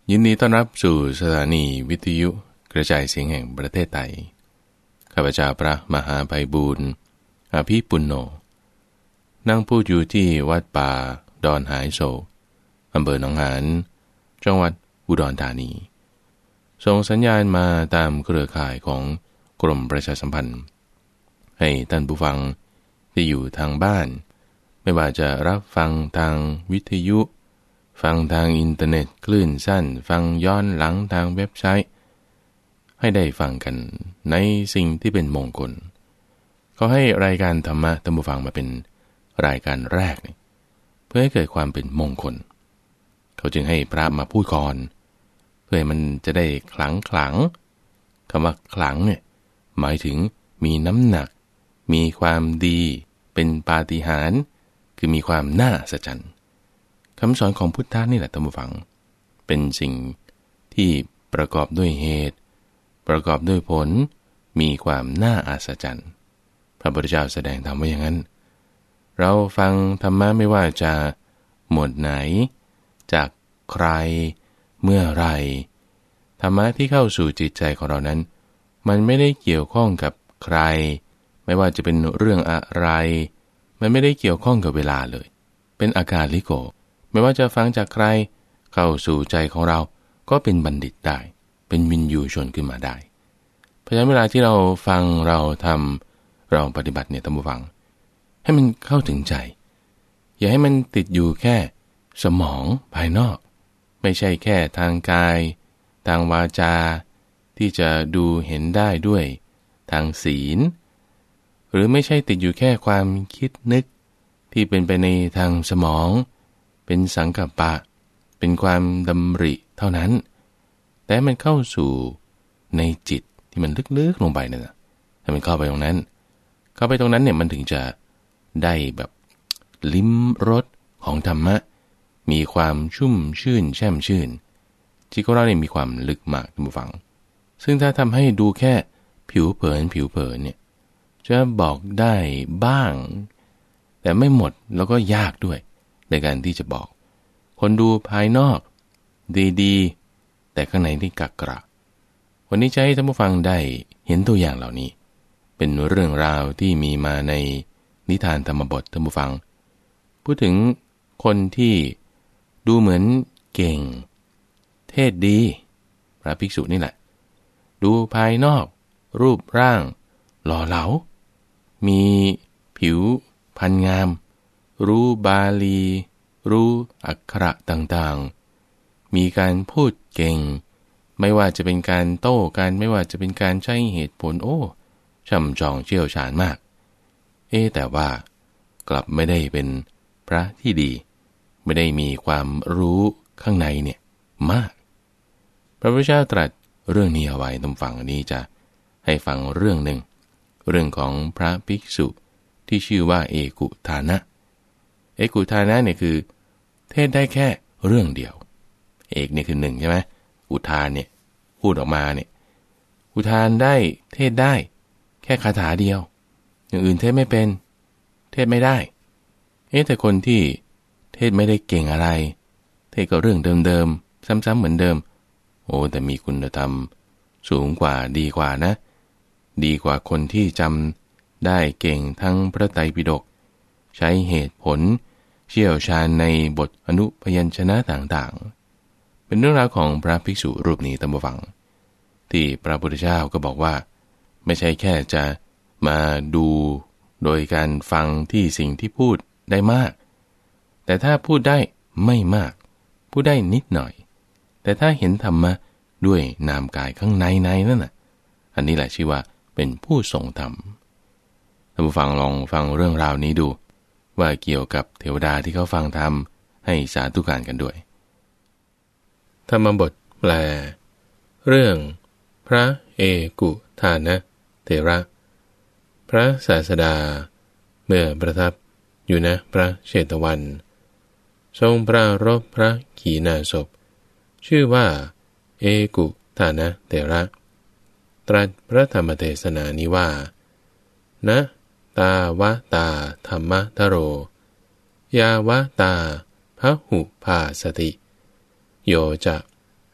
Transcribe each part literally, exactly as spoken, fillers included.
ยินดีต้อนรับสู่สถานีวิทยุกระจายเสียงแห่งประเทศไทยข้าพเจ้าพระมหาไพบูลย์อภิปุณโญนั่งพูดอยู่ที่วัดป่าดอนหายโศกอำเภอหนองหานจังหวัดอุดรธานีส่งสัญญาณมาตามเครือข่ายของกรมประชาสัมพันธ์ให้ท่านผู้ฟังที่อยู่ทางบ้านไม่ว่าจะรับฟังทางวิทยุฟังทางอินเทอร์เน็ตคลื่นสั้นฟังย้อนหลังทางเว็บไซต์ให้ได้ฟังกันในสิ่งที่เป็นมงคลเขาให้รายการธรรมะท่านผู้ฟังมาเป็นรายการแรกเพื่อให้เกิดความเป็นมงคลเขาจึงให้พระมาพูดก่อนเพื่อมันจะได้ขลังขลังคำว่าขลังเนี่ยหมายถึงมีน้ำหนักมีความดีเป็นปาฏิหาริย์คือมีความน่าอัศจรรย์คำสอนของพุทธะนี่แหละท่านผู้ฟังเป็นสิ่งที่ประกอบด้วยเหตุประกอบด้วยผลมีความน่าอัศจรรย์พระพุทธเจ้าแสดงธรรมไว้อย่างนั้นเราฟังธรรมะไม่ว่าจะหมวดไหนจากใครเมื่อไรธรรมะที่เข้าสู่จิตใจของเรานั้นมันไม่ได้เกี่ยวข้องกับใครไม่ว่าจะเป็นเรื่องอะไรมันไม่ได้เกี่ยวข้องกับเวลาเลยเป็นอาการลิโกไม่ว่าจะฟังจากใครเข้าสู่ใจของเราก็เป็นบัณฑิตได้เป็นวินยูชนขึ้นมาได้เพราะฉะนั้นเวลาที่เราฟังเราทำเราปฏิบัติเนี่ยท่านผู้ฟังให้มันเข้าถึงใจอย่าให้มันติดอยู่แค่สมองภายนอกไม่ใช่แค่ทางกายทางวาจาที่จะดูเห็นได้ด้วยทางศีลหรือไม่ใช่ติดอยู่แค่ความคิดนึกที่เป็นไปในทางสมองเป็นสังกัปปะเป็นความดำริเท่านั้นแต่มันเข้าสู่ในจิตที่มันลึกๆลงไปนั่นนะถ้ามันเข้าไปตรงนั้นเข้าไปตรงนั้นเนี่ยมันถึงจะได้แบบลิ้มรสของธรรมะมีความชุ่มชื่นแช่มชื่นจิตของเราเนี่ยมีความลึกมากท่านผู้ฟังซึ่งถ้าทำให้ดูแค่ผิวเผินผิวเผินเนี่ยจะบอกได้บ้างแต่ไม่หมดแล้วก็ยากด้วยในการที่จะบอกคนดูภายนอกดีๆแต่ข้างในที่กักกระวันนี้จะให้ท่านผู้ฟังได้เห็นตัวอย่างเหล่านี้เป็นเรื่องราวที่มีมาในนิทานธรรมบทท่านผู้ฟังพูดถึงคนที่ดูเหมือนเก่งเทศดีพระภิกษุนี่แหละดูภายนอกรูปร่างหล่อเหลามีผิวพรรณงามรู้บาลีรู้อักขระต่างๆมีการพูดเก่งไม่ว่าจะเป็นการโต้กันไม่ว่าจะเป็นการใช้เหตุผลโอ้ช่ำชองเชี่ยวชาญมากเอ๊แต่ว่ากลับไม่ได้เป็นพระที่ดีไม่ได้มีความรู้ข้างในเนี่ยมากพระพุทธเจ้าตรัสเรื่องนี้เอาไว้ตรงฝั่งนี้จะให้ฟังเรื่องหนึ่งเรื่องของพระภิกษุที่ชื่อว่าเอกุทานะเอกุทานะเนี่ยคือเทศได้แค่เรื่องเดียวเอกเนี่ยคือหนึ่งใช่ไหมอุทานเนี่ยพูดออกมาเนี่ยอุทานได้เทศได้แค่คาถาเดียวอย่างอื่นเทศไม่เป็นเทศไม่ได้เอ๊ะแต่คนที่เทศไม่ได้เก่งอะไรเทศก็เรื่องเดิมๆซ้ำๆเหมือนเดิมโอ้แต่มีคุณธรรมสูงกว่าดีกว่านะดีกว่าคนที่จำได้เก่งทั้งพระไตรปิฎกใช้เหตุผลเชี่ยวชาญในบทอนุพยัญชนะต่างๆเป็นเรื่องราวของพระภิกษุรูปนี้ตามฟังที่พระพุทธเจ้าก็บอกว่าไม่ใช่แค่จะมาดูโดยการฟังที่สิ่งที่พูดได้มากแต่ถ้าพูดได้ไม่มากพูดได้นิดหน่อยแต่ถ้าเห็นธรรมะด้วยนามกายข้างในในนั่นน่ะอันนี้แหละชื่อว่าเป็นผู้ทรงธรรมท่านผู้ฟังลองฟังเรื่องราวนี้ดูว่าเกี่ยวกับเทวดาที่เขาฟังธรรมให้สาธุการกันด้วยธรรมบทแปลเรื่องพระเอกุทานะเถระพระศาสดาเมื่อประทับอยู่ณพระเชตวัน ทรงปรารภพระขีณาสพชื่อว่าเอกุทานะเถระตรัสพระธรรมเทศนานี้ว่านะตาวะตาธรรมทโรยาวะตาพหุภาสติโยจะ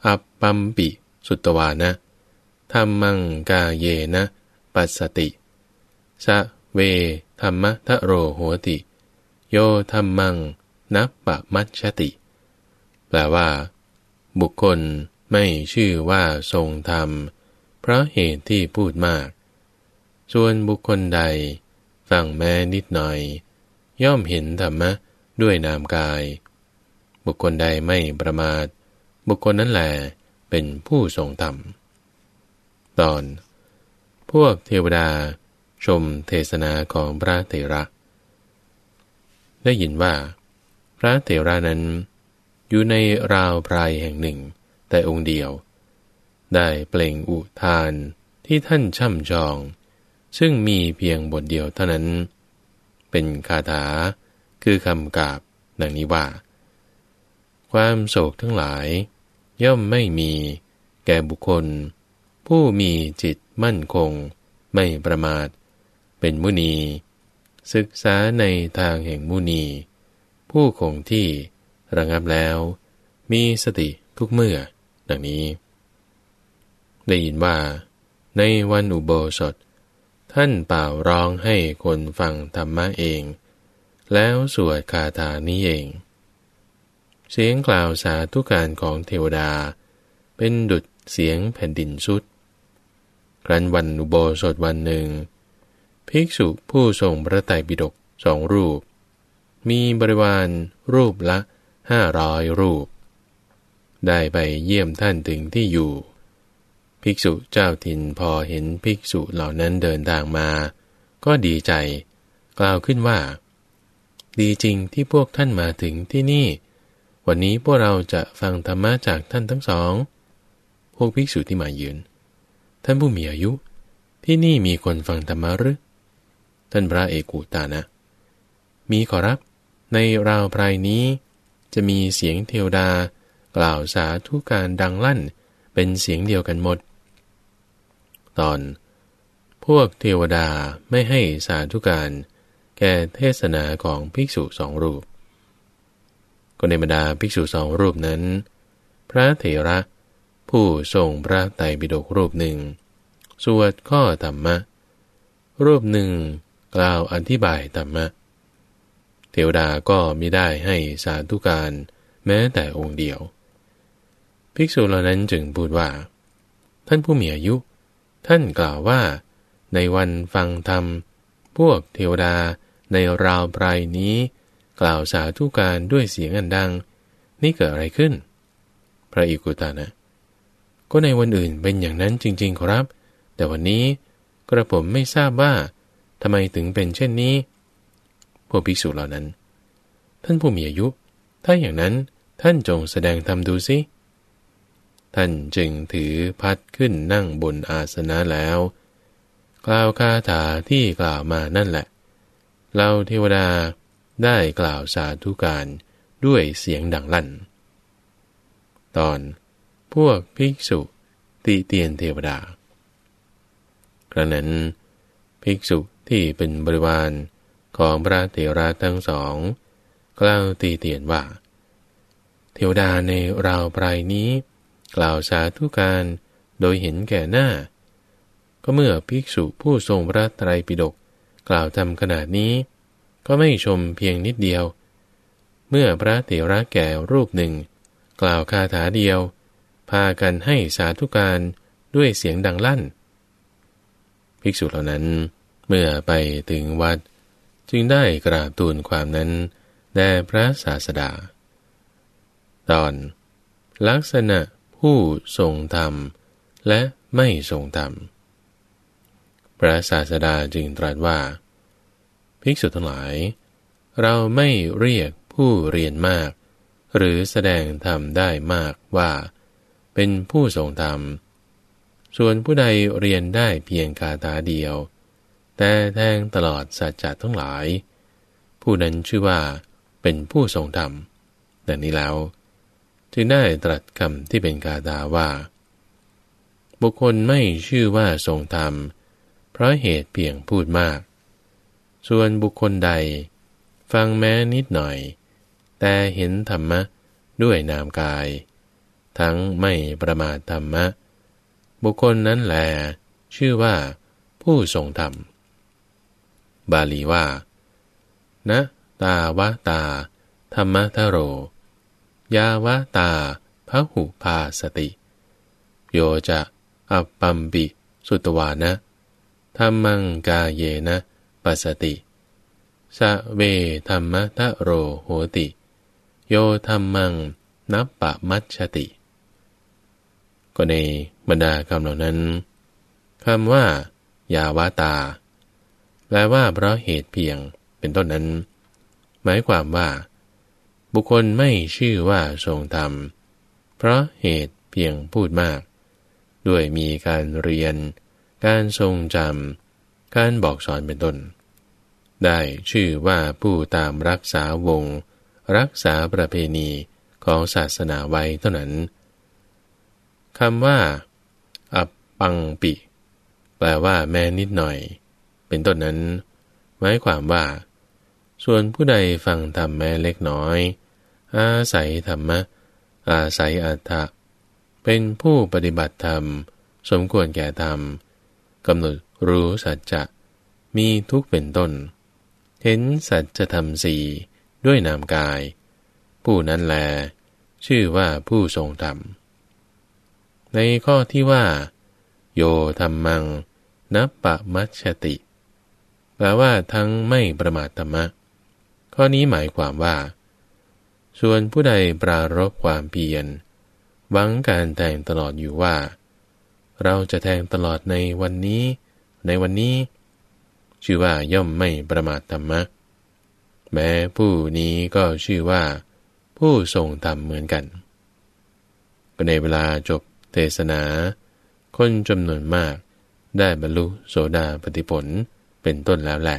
อัปปัมปิสุตวานะธัมมังกาเยนะปัสสติสะเวธัมมะทะโรโหติโยธัมมังนัปปะมัชชติแปลว่าบุคคลไม่ชื่อว่าทรงธรรมเพราะเหตุที่พูดมากส่วนบุคคลใดฟังแม้นิดหน่อยย่อมเห็นธรรมะด้วยนามกายบุคคลใดไม่ประมาทบุคคลนั้นแหละเป็นผู้ทรงธรรมตอนพวกเทวดาชมเทศนาของพระเถระได้ยินว่าพระเถระนั้นอยู่ในราวไพรแห่งหนึ่งแต่องค์เดียวได้เปล่งอุทานที่ท่านช่ำชองซึ่งมีเพียงบทเดียวเท่านั้นเป็นคาถาคือคำกาบดังนี้ว่าความโศกทั้งหลายย่อมไม่มีแก่บุคคลผู้มีจิตมั่นคงไม่ประมาทเป็นมุนีศึกษาในทางแห่งมุนีผู้คงที่ระงับแล้วมีสติทุกเมื่อดังนี้ได้ยินว่าในวันอุโบสถท่านเป่าร้องให้คนฟังธรรมะเองแล้วสวดคาถานี้เองเสียงกล่าวสาธุการของเทวดาเป็นดุจเสียงแผ่นดินสุดครั้นวันอุโบสถวันหนึ่งภิกษุผู้ทรงพระไตรปิฎกสองรูปมีบริวารรูปละห้าร้อยรูปได้ไปเยี่ยมท่านถึงที่อยู่ภิกษุเจ้าถิ่นพอเห็นภิกษุเหล่านั้นเดินทางมาก็ดีใจกล่าวขึ้นว่าดีจริงที่พวกท่านมาถึงที่นี่วันนี้พวกเราจะฟังธรรมะจากท่านทั้งสองพวกภิกษุที่มายืนท่านผู้มีอายุที่นี่มีคนฟังธรรมะหรือท่านพระเอกุตานะมีขอรับในราวไพรนี้จะมีเสียงเทวดากล่าวสาธุการดังลั่นเป็นเสียงเดียวกันหมดตอนพวกเทวดาไม่ให้สาธุการแก่เทศนาของภิกษุสองรูปก็ในบรรดาภิกษุสองรูปนั้นพระเถระผู้ทรงพระไตรปิฎกรูปหนึ่งสวดข้อธรรมะรูปหนึ่งกล่าวอธิบายธรรมะเทวดาก็มิได้ให้สาธุการแม้แต่องค์เดียวภิกษุเหล่านั้นจึงพูดว่าท่านผู้มีอายุท่านกล่าวว่าในวันฟังธรรมพวกเทวดาในราวไพรนี้กล่าวสาธุการด้วยเสียงอันดังนี่เกิดอะไรขึ้นพระอิกุตานะก็ในวันอื่นเป็นอย่างนั้นจริงๆครับแต่วันนี้กระผมไม่ทราบว่าทำไมถึงเป็นเช่นนี้พวกภิกษุเหล่านั้นท่านผู้มีอายุถ้าอย่างนั้นท่านจงแสดงธรรมดูสิท่านจึงถือพัดขึ้นนั่งบนอาสนะแล้วกล่าวคาถาที่กล่าวมานั่นแหละเหล่าเทวดาได้กล่าวสาธุการด้วยเสียงดังลั่นตอนพวกภิกษุติเตียนเทวดาครั้งนั้นภิกษุที่เป็นบริวารของพระเถระทั้งสองกล่าวติเตียนว่าเทวดาในราวไพรนี้กล่าวสาธุการโดยเห็นแก่หน้าก็เมื่อภิกษุผู้ทรงพระไตรปิฎกกล่าวทำขนาดนี้ก็ไม่ชมเพียงนิดเดียวเมื่อพระเถระแก่รูปหนึ่งกล่าวคาถาเดียวพากันให้สาธุการด้วยเสียงดังลั่นภิกษุเหล่านั้นเมื่อไปถึงวัดจึงได้กราบทูลความนั้นแด่พระศาสดาตอนลักษณะผู้ทรงธรรมและไม่ทรงธรรมพระศาสดาจึงตรัสว่าภิกษุทั้งหลายเราไม่เรียกผู้เรียนมากหรือแสดงธรรมได้มากว่าเป็นผู้ทรงธรรมส่วนผู้ใดเรียนได้เพียงคาถาเดียวแต่แทงตลอดสัจจะทั้งหลายผู้นั้นชื่อว่าเป็นผู้ทรงธรรมดังนี้แล้วจึงได้ตรัสคำที่เป็นคาถาว่าบุคคลไม่ชื่อว่าทรงธรรมเพราะเหตุเพียงพูดมากส่วนบุคคลใดฟังแม้นิดหน่อยแต่เห็นธรรมะด้วยนามกายทั้งไม่ประมาทธรรมะบุคคลนั้นแลชื่อว่าผู้ทรงธรรมบาลีว่านะตาวะตาธรรมทโรยาวะตาพหุภาสติโยจะอัปปัมปิสุตวานะธัมมังกาเยนะปัสสติสะเวธัมมทโรโหติโยธัมมังนัปปะมัชชติก็ในบรรดาคำเหล่านั้นคำว่ายาวาตาแปลว่าเพราะเหตุเพียงเป็นต้นนั้นหมายความว่าบุคคลไม่ชื่อว่าทรงธรรมเพราะเหตุเพียงพูดมากด้วยมีการเรียนการทรงจำการบอกสอนเป็นต้นได้ชื่อว่าผู้ตามรักษาวงรักษาประเพณีของศาสนาไว้เท่านั้นคำว่าอัปปังปิแปลว่าแม้นิดหน่อยเป็นต้นนั้นหมายความว่าส่วนผู้ใดฟังธรรมแม้เล็กน้อยอาศัยธรรมะอาศัยอัตถะเป็นผู้ปฏิบัติธรรมสมควรแก่ธรรมกำหนดรู้สัจจะมีทุกข์เป็นต้นเห็นสัจธรรมสี่ด้วยนามกายผู้นั้นแลชื่อว่าผู้ทรงธรรมในข้อที่ว่าโยธัมมังนัปปะมัชชติแปลว่าทั้งไม่ประมาทธรรมะข้อนี้หมายความว่าส่วนผู้ใดปรารภความเพียรหวังการแทงตลอดอยู่ว่าเราจะแทงตลอดในวันนี้ในวันนี้ชื่อว่าย่อมไม่ประมาทธรรมะแม้ผู้นี้ก็ชื่อว่าผู้ทรงธรรมเหมือนกันก็ในเวลาจบเทศนาคนจำนวนมากได้บรรลุโสดาปัตติผลเป็นต้นแล้วแหละ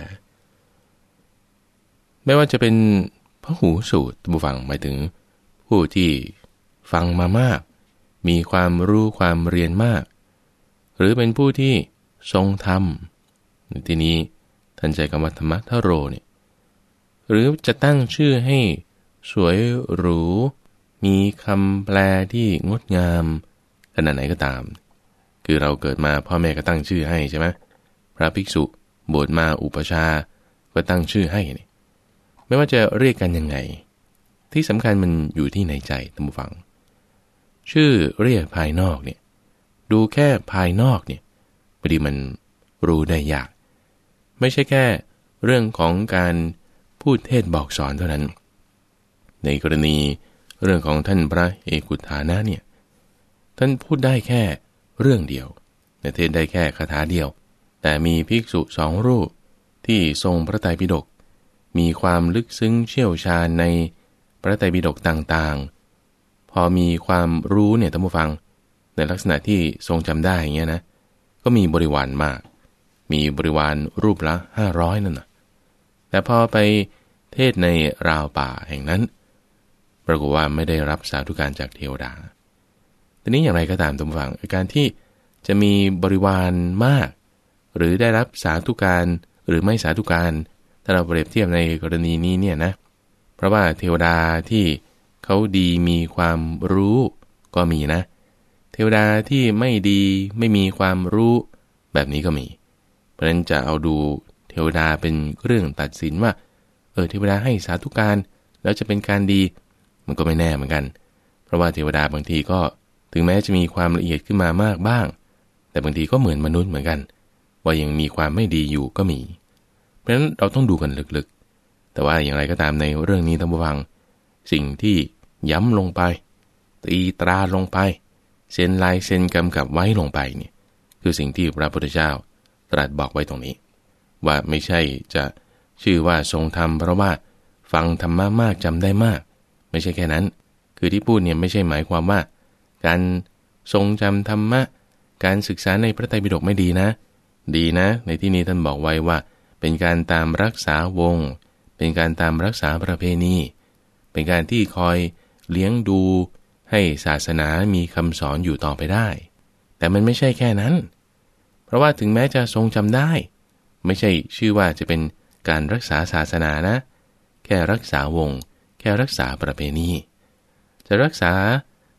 ไม่ว่าจะเป็นพหูสูตรบุฟังหมายถึงผู้ที่ฟังมามากมีความรู้ความเรียนมากหรือเป็นผู้ที่ทรงธรรมในที่นี้ท่านใช้คำว่าธรรมทโรเนี่ยหรือจะตั้งชื่อให้สวยหรูมีคำแปลที่งดงามขนาดไหนก็ตามคือเราเกิดมาพ่อแม่ก็ตั้งชื่อให้ใช่ไหมพระภิกษุบวชมาอุปชาก็ตั้งชื่อให้นี่ไม่ว่าจะเรียกกันยังไงที่สำคัญมันอยู่ที่ในใจท่านผู้ฟังชื่อเรียกภายนอกเนี่ยดูแค่ภายนอกเนี่ยพอดีมันรู้ได้ยากไม่ใช่แค่เรื่องของการพูดเทศบอกสอนเท่านั้นในกรณีเรื่องของท่านพระเอกุฏฐานะเนี่ยท่านพูดได้แค่เรื่องเดียวแต่เทศได้แค่คาถาเดียวแต่มีภิกษุสองรูปที่ทรงพระไตรปิฎกมีความลึกซึ้งเชี่ยวชาญในพระไตรปิฎกต่างๆพอมีความรู้เนี่ยท่านผู้ฟังในลักษณะที่ทรงจำได้อย่างเงี้ยนะก็มีบริวารมากมีบริวารรูปละห้าร้อยนั่นนะแต่พอไปเทศในราวป่าแห่งนั้นปรากฏว่าไม่ได้รับสาธุการจากเทวดาทีนี้อย่างไรก็ตามท่านผู้ฟังการที่จะมีบริวารมากหรือได้รับสาธุการหรือไม่สาธุการถ้าเราเปรียบเทียบในกรณีนี้เนี่ยนะเพราะว่าเทวดาที่เขาดีมีความรู้ก็มีนะเทวดาที่ไม่ดีไม่มีความรู้แบบนี้ก็มีเพราะฉะนั้นจะเอาดูเทวดาเป็นเรื่องตัดสินว่าเออเทวดาให้สาธุการแล้วจะเป็นการดีมันก็ไม่แน่เหมือนกันเพราะว่าเทวดาบางทีก็ถึงแม้จะมีความละเอียดขึ้นมามากบ้างแต่บางทีก็เหมือนมนุษย์เหมือนกันว่ายังมีความไม่ดีอยู่ก็มีเพราะฉะนั้นเราต้องดูกันลึกๆแต่ว่าอย่างไรก็ตามในเรื่องนี้ท่านผู้ฟังสิ่งที่ย้ำลงไปตีตราลงไปเซ็นลายเซ็นกำกับไว้ลงไปเนี่ยคือสิ่งที่พระพุทธเจ้าตรัสบอกไว้ตรงนี้ว่าไม่ใช่จะชื่อว่าทรงธรรมเพราะว่าฟังธรรมะมากจำได้มากไม่ใช่แค่นั้นคือที่พูดเนี่ยไม่ใช่หมายความว่าการทรงจำธรรมะการศึกษาในพระไตรปิฎกไม่ดีนะดีนะในที่นี้ท่านบอกไว้ว่าเป็นการตามรักษาวงเป็นการตามรักษาประเพณีเป็นการที่คอยเลี้ยงดูให้ศาสนามีคำสอนอยู่ต่อไปได้แต่มันไม่ใช่แค่นั้นเพราะว่าถึงแม้จะทรงจำได้ไม่ใช่ชื่อว่าจะเป็นการรักษาศาสนานะแค่รักษาวงแค่รักษาประเพณีจะรักษา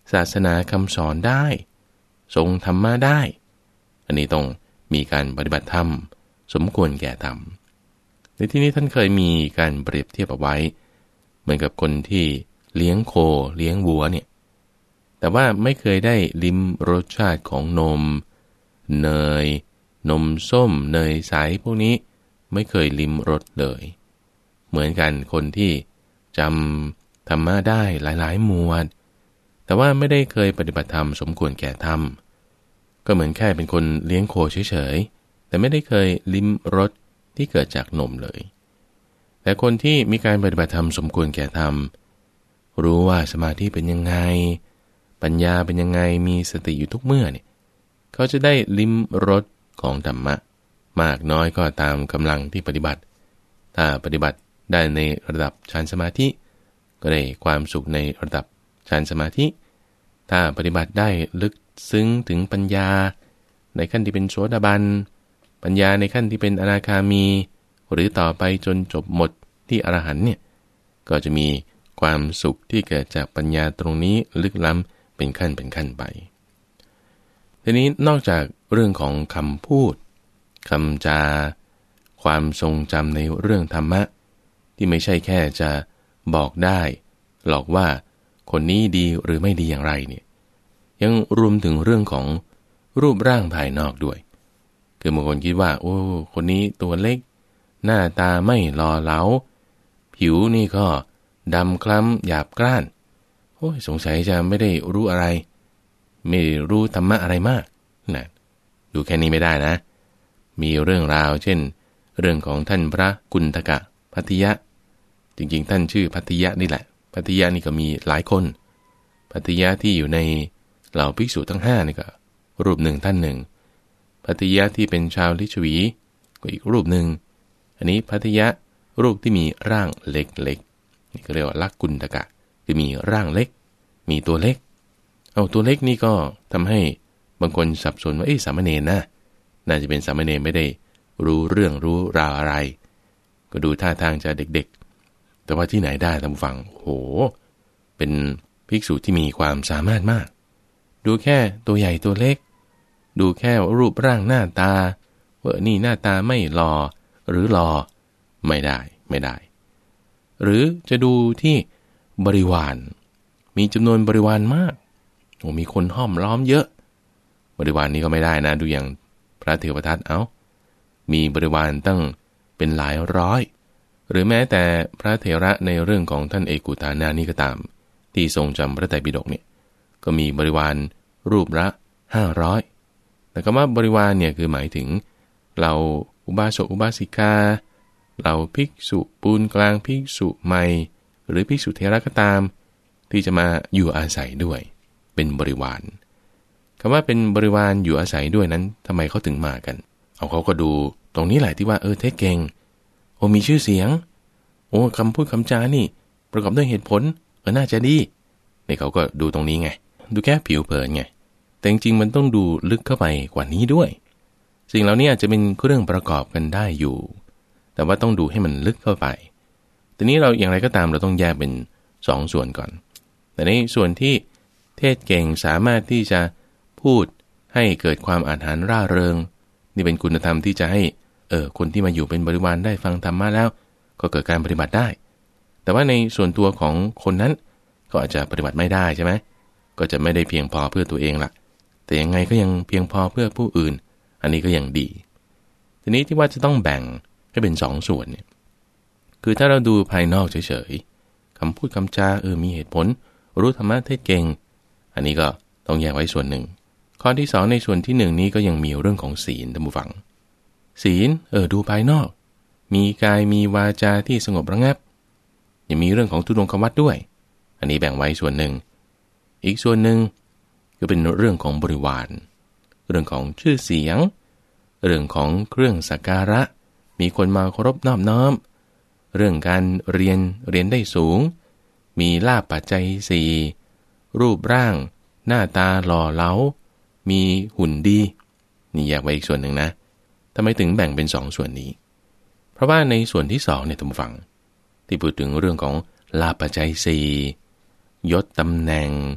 ศาสนาคำสอนได้ทรงธรรมะได้อันนี้ต้องมีการปฏิบัติธรรมสมควรแก่ธรรมในที่นี้ท่านเคยมีการเปรียบเทียบเอาไว้เหมือนกับคนที่เลี้ยงโคเลี้ยงวัวเนี่ยแต่ว่าไม่เคยได้ลิ้มรสชาติของนมเนยนมส้มเนยใสพวกนี้ไม่เคยลิ้มรสเลยเหมือนกันคนที่จำธรรมะได้หลายๆหมวดแต่ว่าไม่ได้เคยปฏิบัติธรรมสมควรแก่ธรรมก็เหมือนแค่เป็นคนเลี้ยงโคเฉยๆแต่ไม่ได้เคยลิ้มรสที่เกิดจากนมเลยแต่คนที่มีการปฏิบัติธรรมสมควรแก่ธรรมรู้ว่าสมาธิเป็นยังไงปัญญาเป็นยังไงมีสติอยู่ทุกเมื่อเนี่ยเขาจะได้ลิ้มรสของธรรมะมากน้อยก็ตามกำลังที่ปฏิบัติถ้าปฏิบัติได้ในระดับฌานสมาธิก็ได้ความสุขในระดับฌานสมาธิถ้าปฏิบัติได้ลึกซึ้งถึงปัญญาในขั้นที่เป็นโสดาบันปัญญาในขั้นที่เป็นอนาคามีหรือต่อไปจนจบหมดที่อรหันต์เนี่ยก็จะมีความสุขที่เกิดจากปัญญาตรงนี้ลึกล้ำเป็นขั้นเป็นขั้นไปทีนี้นอกจากเรื่องของคำพูดคำจาความทรงจำในเรื่องธรรมะที่ไม่ใช่แค่จะบอกได้หรอกว่าคนนี้ดีหรือไม่ดีอย่างไรเนี่ยยังรวมถึงเรื่องของรูปร่างภายนอกด้วยคือบางคนคิดว่าโอ้คนนี้ตัวเล็กหน้าตาไม่หล่อเหลาผิวนี่ก็ดำคล้ำหยาบกร้านโอ้ยสงสัยจะไม่ได้รู้อะไรไม่รู้ธรรมะอะไรมากนะดูแค่นี้ไม่ได้นะมีเรื่องราวเช่นเรื่องของท่านพระกุณฑกะภัททิยะจริงๆท่านชื่อภัททิยะนี่แหละภัททิยะนี่ก็มีหลายคนภัททิยะที่อยู่ในเหล่าภิกษุทั้งห้านี่ก็รูปหนึ่งท่านหนึ่งภัททิยะที่เป็นชาวลิชวีก็อีกรูปหนึ่งอันนี้ภัททิยะรูปที่มีร่างเล็กๆนี่ก็เรียกว่าลักกุณฑกะคือมีร่างเล็กมีตัวเล็กเอาตัวเล็กนี่ก็ทำให้บางคนสับสนว่าเอ๊ะสามเณรนะน่าจะเป็นสามเณรไม่ได้รู้เรื่องรู้ราวอะไรก็ดูท่าทางจะเด็กๆแต่ว่าที่ไหนได้ท่านผู้ฟังโอ้โหเป็นภิกษุที่มีความสามารถมากดูแค่ตัวใหญ่ตัวเล็กดูแค่รูปร่างหน้าตาว่านี่หน้าตาไม่หล่อหรือหล่อไม่ได้ไม่ได้หรือจะดูที่บริวารมีจำนวนบริวารมากโอ้มีคนห้อมล้อมเยอะบริวารนี้ก็ไม่ได้นะดูอย่างพระเถรทัตเอามีบริวารตั้งเป็นหลายร้อยหรือแม้แต่พระเถระในเรื่องของท่านเอกุตานานี่ก็ตามที่ทรงจำพระไตรปิฎกเนี่ยก็มีบริวารรูปละห้าร้อยแต่คำว่าบริวารเนี่ยคือหมายถึงเราอุบาสกอุบาสิกาเราภิกษุปูนกลางภิกษุใหม่หรือภิกษุเถระก็ตามที่จะมาอยู่อาศัยด้วยเป็นบริวารคำว่าเป็นบริวารอยู่อาศัยด้วยนั้นทำไมเขาถึงมากันเอาเขาก็ดูตรงนี้แหละที่ว่าเออเทศเก่งโอ้มีชื่อเสียงโอ้คำพูดคำจานี่ประกอบด้วยเหตุผลเออน่าจะดีนี่เขาก็ดูตรงนี้ไงดูแค่ผิวเผินไงแต่จริงๆมันต้องดูลึกเข้าไปกว่านี้ด้วยสิ่งเหล่านี้อาจจะเป็นเรื่องประกอบกันได้อยู่แต่ว่าต้องดูให้มันลึกเข้าไปทีนี้เราอย่างไรก็ตามเราต้องแยกเป็นสองส่วนก่อนแต่ในส่วนที่เทศเก่งสามารถที่จะพูดให้เกิดความอาถรรพ์ร่าเริงนี่เป็นคุณธรรมที่จะให้เออคนที่มาอยู่เป็นบริวารได้ฟังธรรมะแล้วก็เกิดการปฏิบัติได้แต่ว่าในส่วนตัวของคนนั้นก็อาจจะปฏิบัติไม่ได้ใช่ไหมก็จะไม่ได้เพียงพอเพื่อตัวเองล่ะแต่ยังไงก็ยังเพียงพอเพื่อผู้อื่นอันนี้ก็ยังดีทีนี้ที่ว่าจะต้องแบ่งให้เป็นสองส่วนเนี่ยคือถ้าเราดูภายนอกเฉยๆคำพูดคำจาเออมีเหตุผลรู้ธรรมะเทศเก่งอันนี้ก็ต้องแยกไว้ส่วนหนึ่งข้อที่สองในส่วนที่หนึ่งนี้ก็ยังมีเรื่องของศีลท่านผู้ฟังศีลเออดูภายนอกมีกายมีวาจาที่สงบระงับยังมีเรื่องของทุดงควัตรด้วยอันนี้แบ่งไว้ส่วนหนึ่งอีกส่วนหนึ่งก็เป็นเรื่องของบริวารเรื่องของชื่อเสียงเรื่องของเครื่องสักการะมีคนมาเคารพนอบน้อมเรื่องการเรียนเรียนได้สูงมีลาภปัจจัยสี่รูปร่างหน้าตาหล่อเหลามีหุ่นดีนี่แยกไว้อีกส่วนหนึ่งนะทำไมถึงแบ่งเป็นสองส่วนนี้เพราะว่าในส่วนที่สองเนี่ยท่านผู้ฟังที่พูดถึงเรื่องของลาภปัจจัยสี่ยศตำแหน่ง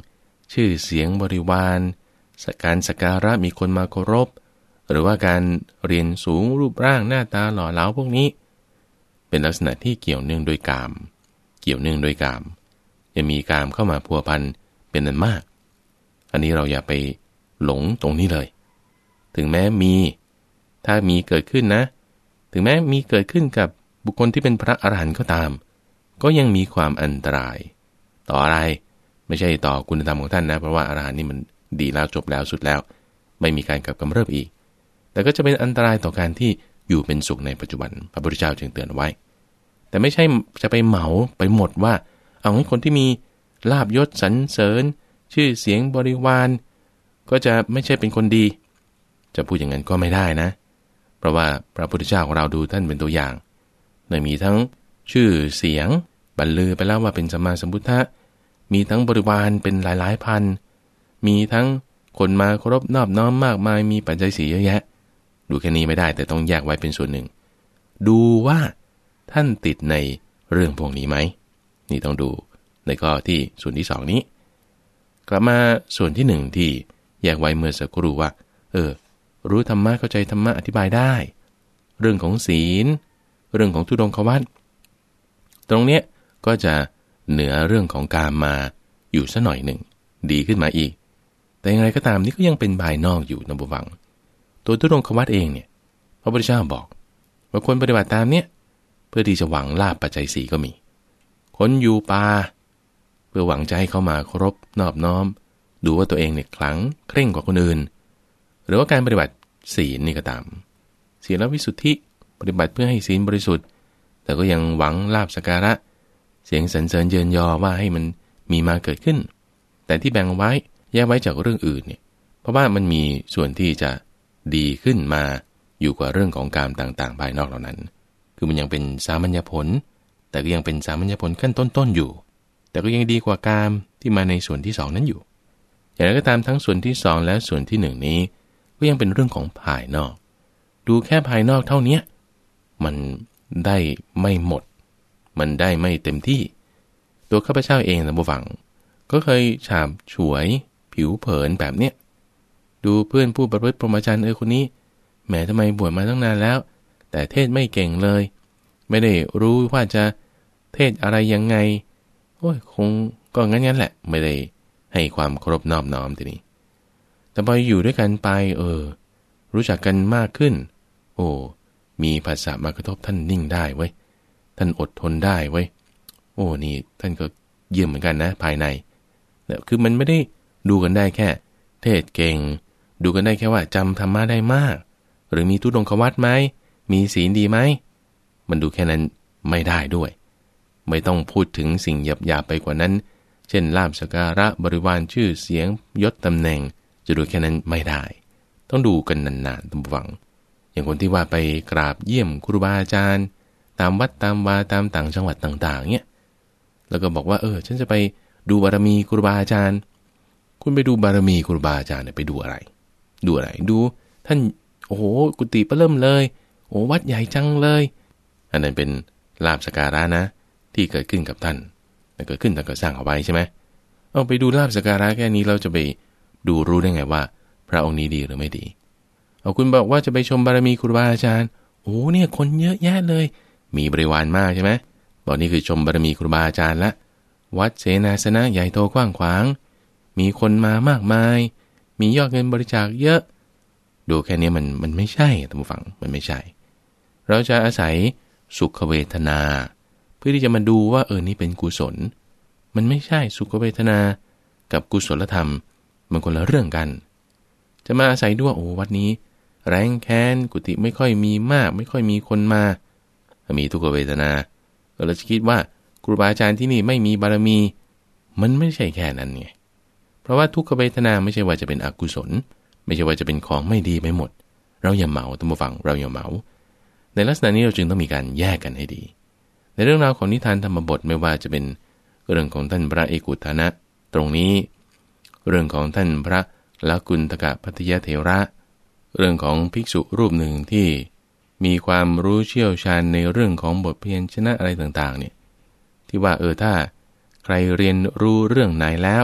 ชื่อเสียงบริวารการสักการะมีคนมาเคารพหรือว่าการเรียนสูงรูปร่างหน้าตาหล่อเหลาพวกนี้เป็นลักษณะที่เกี่ยวเนื่องโดยกามเกี่ยวเนื่องโดยกามจะมีกามเข้ามาพัวพันเป็นอันมากอันนี้เราอย่าไปหลงตรงนี้เลยถึงแม้มีถ้ามีเกิดขึ้นนะถึงแม้มีเกิดขึ้นกับบุคคลที่เป็นพระอรหันต์ก็ตามก็ยังมีความอันตรายต่ออะไรไม่ใช่ต่อคุณธรรมของท่านนะเพราะว่าอรหันต์นี่มันดีแล้วจบแล้วสุดแล้วไม่มีการกลับกำเริบอีกแต่ก็จะเป็นอันตรายต่อการที่อยู่เป็นสุขในปัจจุบันพระพุทธเจ้าจึงเตือนไว้แต่ไม่ใช่จะไปเหมาไปหมดว่าเอาให้คนที่มีลาภยศสรรเสริญชื่อเสียงบริวารก็จะไม่ใช่เป็นคนดีจะพูดอย่างนั้นก็ไม่ได้นะเพราะว่าพระพุทธเจ้าของเราดูท่านเป็นตัวอย่างในมีทั้งชื่อเสียงบรรลือไปแล้วว่าเป็นสัมมาสัมพุทธะมีทั้งบริวารเป็นหลายๆพันมีทั้งคนมาเคารพนอบน้อมมากมายมีปัจจัยสี่เยอะแยะดูแค่นี้ไม่ได้แต่ต้องแยกไว้เป็นส่วนหนึ่งดูว่าท่านติดในเรื่องพวกนี้ไหมนี่ต้องดูในข้อที่ส่วนที่สองนี้กลับมาส่วนที่หนึ่งที่แยกไว้เมื่อสักครู่ว่าเออรู้ธรรมะเข้าใจธรรมะอธิบายได้เรื่องของศีลเรื่องของทุดงควัตรตรงเนี้ยก็จะเหนือเรื่องของกามมาอยู่สักหน่อยหนึ่งดีขึ้นมาอีกแต่อย่างไรก็ตามนี่ก็ยังเป็นภายนอกอยู่นะบุฟังตัวทุดงควัตรเองเนี่ยพระพุทธเจ้าบอกว่าคนปฏิบัติตามเนี้ยเพื่อที่จะหวังลาภปัจจัยสี่ก็มีคนอยู่ป่าเพื่อหวังจะให้เขามาเคารพนอบน้อมดูว่าตัวเองเนี่ยขลังเคร่งกว่าคนอื่นหรือว่าการปฏิบัติศีลนี่ก็ตามศีลวิสุทธิปฏิบัติเพื่อให้ศีลบริสุทธิ์แต่ก็ยังหวังลาภสักการะเสียงสรรเสริญเยินยอว่าให้มันมีมาเกิดขึ้นแต่ที่แบ่งไว้แยกไว้จากเรื่องอื่นเนี่ยเพราะว่ามันมีส่วนที่จะดีขึ้นมาอยู่กว่าเรื่องของกามต่างๆภายนอกเหล่านั้นคือมันยังเป็นสามัญญผลแต่ก็ยังเป็นสามัญญผลขั้นต้นๆอยู่แต่ก็ยังดีกว่ากามที่มาในส่วนที่สองนั้นอยู่อย่างไรก็ตามทั้งส่วนที่สองและส่วนที่หนึ่งนี้ก็ยังเป็นเรื่องของภายนอกดูแค่ภายนอกเท่านี้มันได้ไม่หมดมันได้ไม่เต็มที่ตัวข้าพเจ้าเองนะบุฟังก็เคยฉาบฉวยผิวเผินแบบเนี้ยดูเพื่อนผู้ประพฤติพรหมจรรย์เออคนนี้แหมทำไมบวชมาตั้งนานแล้วแต่เทศไม่เก่งเลยไม่ได้รู้ว่าจะเทศอะไรยังไงโอ้ยคงก็งั้นๆแหละไม่ได้ให้ความเคารพนอบน้อมทีนี้แต่พออยู่ด้วยกันไปเออรู้จักกันมากขึ้นโอ้มีภาษามากระทบท่านนิ่งได้เว้ยท่านอดทนได้เว้ยโอ้นี่ท่านก็เยี่ยมเหมือนกันนะภายในแต่คือมันไม่ได้ดูกันได้แค่เทศเก่งดูกันได้แค่ว่าจำธรรมะได้มากหรือมีทุดงควัตรไหมมีศีลดีไหมมันดูแค่นั้นไม่ได้ด้วยไม่ต้องพูดถึงสิ่งหยาบๆไปกว่านั้นเช่นลาภสักการะบริวารชื่อเสียงยศตำแหน่งจะดูแค่นั้นไม่ได้ต้องดูกันนานๆตามฟังอย่างคนที่ว่าไปกราบเยี่ยมครูบาอาจารย์ตามวัดตามวาตามต่างจังหวัดต่างๆเนี่ยแล้วก็บอกว่าเออฉันจะไปดูบารมีครูบาอาจารย์คุณไปดูบารมีครูบาอาจารย์เนี่ยไปดูอะไรดูอะไรดูท่านโอ้โหกุฏิเปิ้มเลยโอ้วัดใหญ่จังเลยอันนั้นเป็นลาภสักการะนะที่เกิดขึ้นกับท่านแต่เกิดขึ้นแต่ก็สร้างเอาไว้ใช่ไหมเอาไปดูลาภสักการะแค่นี้เราจะไปดูรู้ได้ไงว่าพระองค์นี้ดีหรือไม่ดีเอาคุณบอกว่าจะไปชมบารมีครูบาอาจารย์โอ้เนี่ยคนเยอะแยะเลยมีบริวารมากใช่ไหมบอกนี่คือชมบารมีครูบาอาจารย์ละวัดเสนาสนะใหญ่โตกว้างขวางมีคนมามากมายมียอดเงินบริจาคเยอะดูแค่นี้มันมันไม่ใช่ท่านผู้ฟังมันไม่ใช่เราจะอาศัยสุขเวทนาเพื่อที่จะมาดูว่าเออนี่เป็นกุศลมันไม่ใช่สุขเวทนากับกุศลธรรมมันคนละเรื่องกันจะมาอาศัยด้วยโอ้วัดนี้แรงแค้นกุฏิไม่ค่อยมีมากไม่ค่อยมีคนมามีทุกขเวทนาเราจะคิดว่าครูบาอาจารย์ที่นี่ไม่มีบารมีมันไม่ใช่แค่นั้นไงเพราะว่าทุกขเวทนาไม่ใช่ว่าจะเป็นอกุศลไม่ใช่ว่าจะเป็นของไม่ดีไปหมดเราอย่าเหมาท่านผู้ฟังเราอย่าเหมาในลักษณะนี้เราจึงต้องมีการแยกกันให้ดีในเรื่องราวของนิทานธรรมบทไม่ว่าจะเป็นเรื่องของท่านพระเอกุธนะตรงนี้เรื่องของท่านพระละกุณฑกภัทยเถระเรื่องของภิกษุรูปหนึ่งที่มีความรู้เชี่ยวชาญในเรื่องของบทเพียรชนะอะไรต่างๆเนี่ยที่ว่าเออถ้าใครเรียนรู้เรื่องไหนแล้ว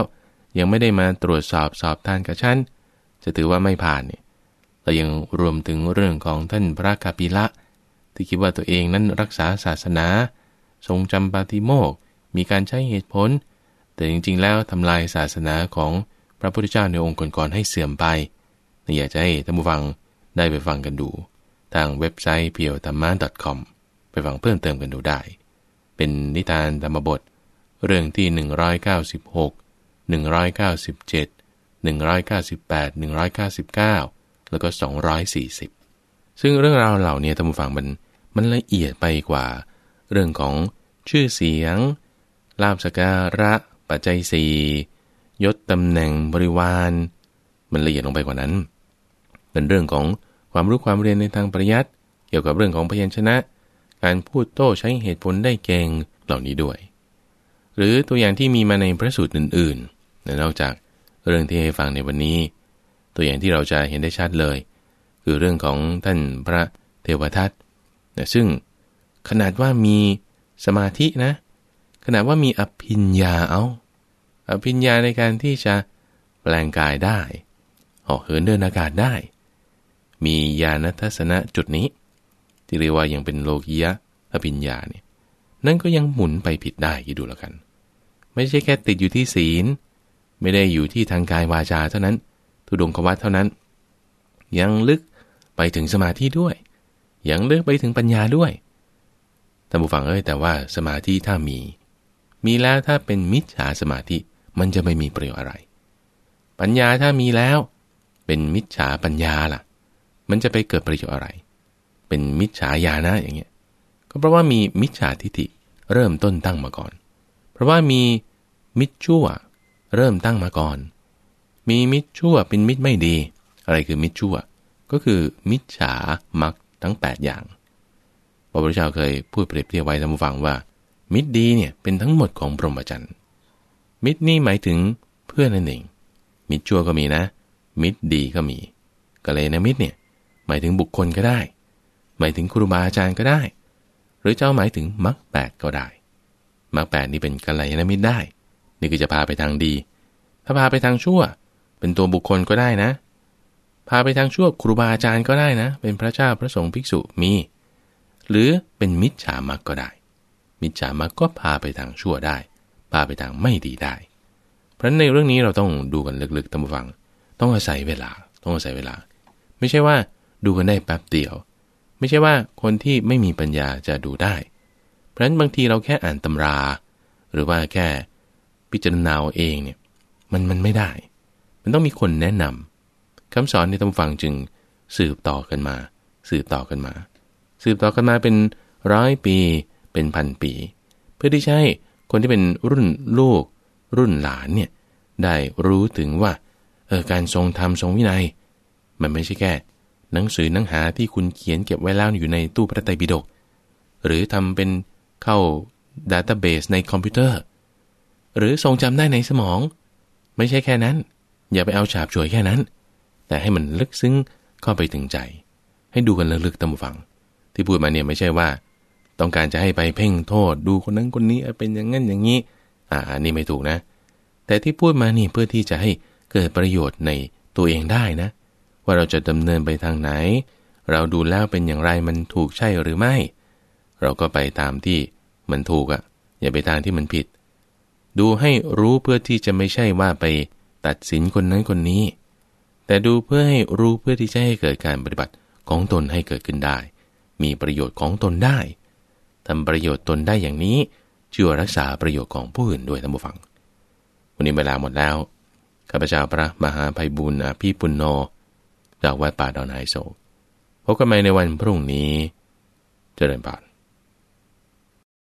ยังไม่ได้มาตรวจสอบสอบทานกับฉันจะถือว่าไม่ผ่านเนี่ยเรายังรวมถึงเรื่องของท่านพระกัปปิละที่คิดว่าตัวเองนั้นรักษาศาสนาทรงจำปาติโมกข์มีการใช้เหตุผลแต่จริงๆแล้วทำลายศาสนาของพระพุทธเจ้าในองค์ก่อนๆให้เสื่อมไปอยากจะให้ท่านผู้ฟังได้ไปฟังกันดูทางเว็บไซต์ เพียวธรรมะ .com ไปฟังเพิ่มเติมกันดูได้เป็นนิทานธรรมบทเรื่องที่หนึ่งร้อยเก้าสิบหก หนึ่งร้อยเก้าสิบเจ็ด หนึ่งร้อยเก้าสิบแปด หนึ่งร้อยเก้าสิบเก้าแล้วก็สองร้อยสี่สิบซึ่งเรื่องราวเหล่านี้ท่านผู้ฟังมันมันละเอียดไปกว่าเรื่องของชื่อเสียงลาภสักการะปัจจัยสี่ยศตำแหน่งบริวารมันละเอียดลงไปกว่านั้นเป็นเรื่องของความรู้ความเรียนในทางปริยัติเกี่ยวกับเรื่องของพยัญชนะการพูดโต้ใช้เหตุผลได้เก่งเหล่านี้ด้วยหรือตัวอย่างที่มีมาในพระสูตรอื่นๆนอกจากเรื่องที่ให้ฟังในวันนี้ตัวอย่างที่เราจะเห็นได้ชัดเลยคือเรื่องของท่านพระเทวทัตซึ่งขนาดว่ามีสมาธินะขนาดว่ามีอภิญญาเอาอภิญญาในการที่จะแปลงกายได้เหาะเหินเดินอากาศได้มีญาณทัศนะจุดนี้ที่เรียกว่ายังเป็นโลกียะอภิญญาเนี่ยนั่นก็ยังหมุนไปผิดได้คิดดูแล้วกันไม่ใช่แค่ติดอยู่ที่ศีลไม่ได้อยู่ที่ทางกายวาจาเท่านั้นทุดงควัตเท่านั้นยังลึกไปถึงสมาธิด้วยยังลึกไปถึงปัญญาด้วยท่านผู้ฟังเอ้ยแต่ว่าสมาธิถ้ามีมีแล้วถ้าเป็นมิจฉาสมาธิมันจะไม่มีประโยชน์อะไรปัญญาถ้ามีแล้วเป็นมิจฉาปัญญาล่ะมันจะไปเกิดประโยชน์อะไรเป็นมิจฉาญาณะอย่างเงี้ยก็เพราะว่ามีมิจฉาทิฏฐิเริ่มต้นตั้งมาก่อนเพราะว่ามีมิจชั่วเริ่มตั้งมาก่อนมีมิจชั่วเป็นมิจไม่ดีอะไรคือมิจชั่วก็คือมิจฉามรรคทั้งแปดอย่างพระพุทธเจ้าเคยพูดเปรียบเทียบไว้ท่านผู้ฟังว่ามิตรดีเนี่ยเป็นทั้งหมดของพรหมจรรย์มิตรนี่หมายถึงเพื่อนนั่นเองมิตรชั่วก็มีนะมิตรดีก็มีกัลยาณมิตรเนี่ยหมายถึงบุคคลก็ได้หมายถึงครูบาอาจารย์ก็ได้หรือเจ้าหมายถึงมรรคแปดก็ได้มรรคแปดนี่เป็นกัลยาณมิตรได้นี่คือจะพาไปทางดีถ้าพาไปทางชั่วเป็นตัวบุคคลก็ได้นะพาไปทางชั่วครูบาอาจารย์ก็ได้นะเป็นพระเจ้าพระสงฆ์ภิกษุมีหรือเป็นมิจฉามรรคก็ได้มิจฉามรรคก็พาไปทางชั่วได้พาไปทางไม่ดีได้เพราะฉะนั้นในเรื่องนี้เราต้องดูกันลึกๆท่านผู้ฟังต้องอาศัยเวลาต้องอาศัยเวลาไม่ใช่ว่าดูกันได้แป๊บเดียวไม่ใช่ว่าคนที่ไม่มีปัญญาจะดูได้เพราะฉะนั้นบางทีเราแค่อ่านตำราหรือว่าแค่พิจารณาเองเนี่ยมันมันไม่ได้มันต้องมีคนแนะนำคำสอนในท่านผู้ฟังจึงสืบต่อกันมาสืบต่อกันมาสืบต่อกันมาเป็นร้อยปีเป็นพันปีเพื่อที่จะให้คนที่เป็นรุ่นลูกรุ่นหลานเนี่ยได้รู้ถึงว่าเออการทรงธรรมทรงวินัยมันไม่ใช่แค่หนังสือหนังหาที่คุณเขียนเก็บไว้แล้วอยู่ในตู้พระไตรปิฎกหรือทำเป็นเข้าดัตต้าเบสในคอมพิวเตอร์หรือทรงจำได้ในสมองไม่ใช่แค่นั้นอย่าไปเอาฉาบฉวยแค่นั้นแต่ให้มันลึกซึ้งเข้าไปถึงใจให้ดูกันลึกๆตามฟังที่พูดมาเนี่ยไม่ใช่ว่าต้องการจะให้ไปเพ่งโทษดูคนนั้นคนนี้เป็นอย่างนั้นอย่างนี้อ่านี่ไม่ถูกนะแต่ที่พูดมานี่เพื่อที่จะให้เกิดประโยชน์ในตัวเองได้นะว่าเราจะดำเนินไปทางไหนเราดูแล้วเป็นอย่างไรมันถูกใช่หรือไม่เราก็ไปตามที่มันถูกอ่ะอย่าไปทางที่มันผิดดูให้รู้เพื่อที่จะไม่ใช่ว่าไปตัดสินคนนั้นคนนี้แต่ดูเพื่อให้รู้เพื่อที่จะให้เกิดการปฏิบัติของตนให้เกิดขึ้นได้มีประโยชน์ของตนได้ทำประโยชน์ตนได้อย่างนี้ชื่อว่ารักษาประโยชน์ของผู้อื่นด้วยท่านผู้ฟังวันนี้เวลาหมดแล้วข้าพเจ้าพระมหาไพบูลย์อภิปุณโญจากวัดป่าดอนไฮโศกพบกันใหม่ในวันพรุ่งนี้เจริญพร